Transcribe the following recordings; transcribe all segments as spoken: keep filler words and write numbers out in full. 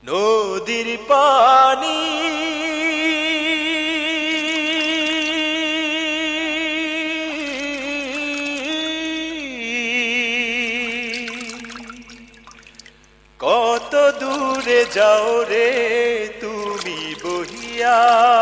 নদীর পানি কত দূরে যাও রে তুমি বহিয়া,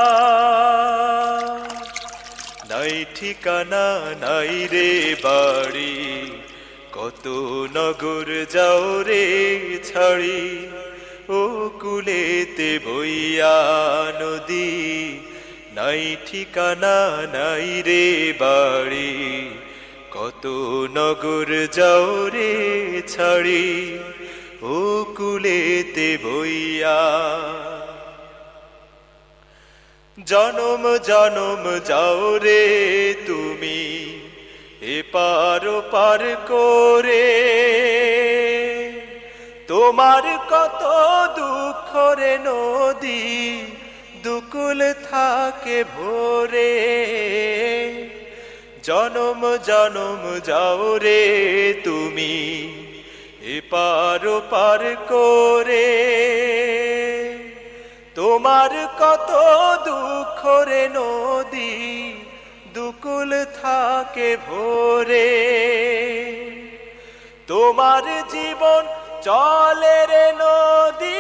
নাই ঠিকানা নাই রে বাড়ি, কত নগর যাও রে ছাড়ি, ও কুলেতে বইয়া নদী, নাই ঠিকানা নাই রে বাড়ি, কত নগর যাও রে ছাড়ি, ও কুলেতে বইয়া। জনম জনম যাও রে তুমি এপার ওপার করে, তোমার কত দুঃখ রে নদী, দুকুল থাকে ভোরে। জনম জনম যাও রে তুমি এপার ওপার করে, তোমার কত দুঃখ রে নদী, দুকুল থাকে ভোরে। তোমার জীবন চলে রে নদী,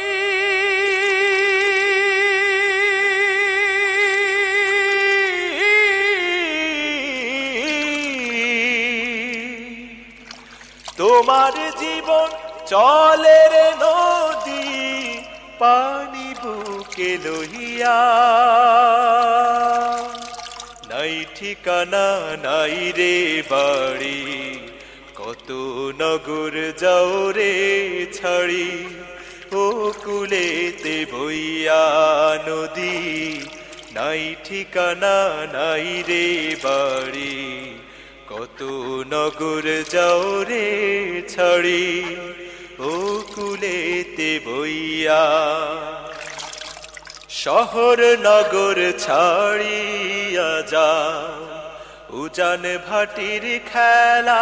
তোমার জীবন চলে রে নদী, পানি বুকে লইয়া, নাই ঠিকানা নাই রে বাড়ি, কত নগর যাও রে ছাড়ি, ও কুলেতে বইয়া নদী, নাই ঠিকানা নাই রে বাড়ি, কত নগর যাও রে ছাড়ি, ও কুলেতে বইয়া। শহর নগর ছাড়িয়া যাও, উজান ভাটির খেলা,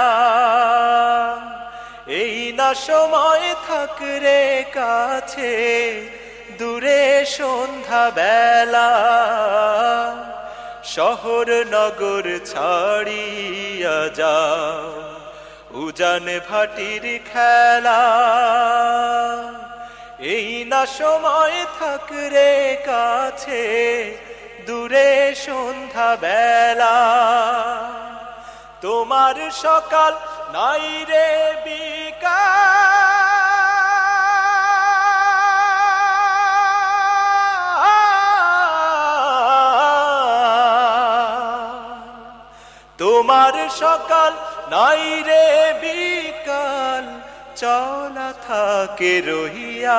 এই না সময় থাক রে কাছে, দূরে সন্ধ্যা বেলা। শহর নগর ছাড়িয়া যাও, উজান ভাটির খেলা, এই না সময় থাক রে কাছে, দূরে সন্ধ্যা বেলা। তোমার সকাল নাই রে বিকাল, তোমার সকাল নাই রে বিকাল, চলা থাকে রহিয়া,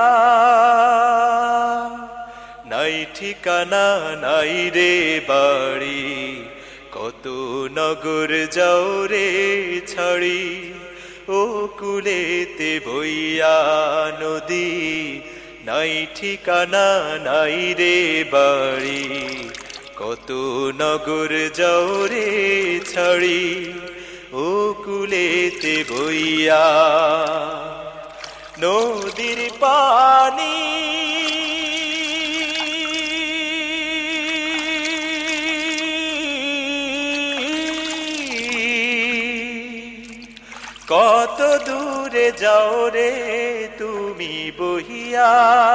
নাই ঠিকানা নাই রে বাড়ি, কত নগর যাও রে ছাড়ি, ও কুলেতে বইয়া নদী, নাই ঠিকানা নাই রে বাড়ি, কত নগর যাও রে ছাড়ি, ও কুলেতে বইয়া। নদীর পানি কত দূরে যাও রে তুমি বহিয়া,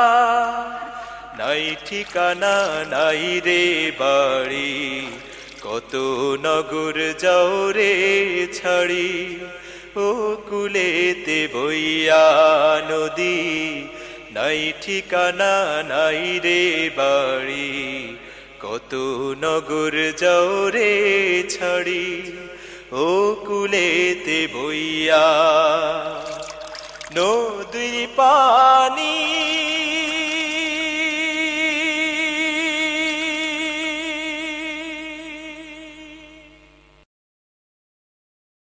নাই ঠিকানা নাই রে বাড়ি, কত নগর যাও রে ছাড়ি, ও কুলেতে বইয়া নদী, নাই ঠিকানা নাই রে বাড়ি, কত নগর যাও রে ছাড়ি, ও কুলেতে বইয়া। নদীর পানি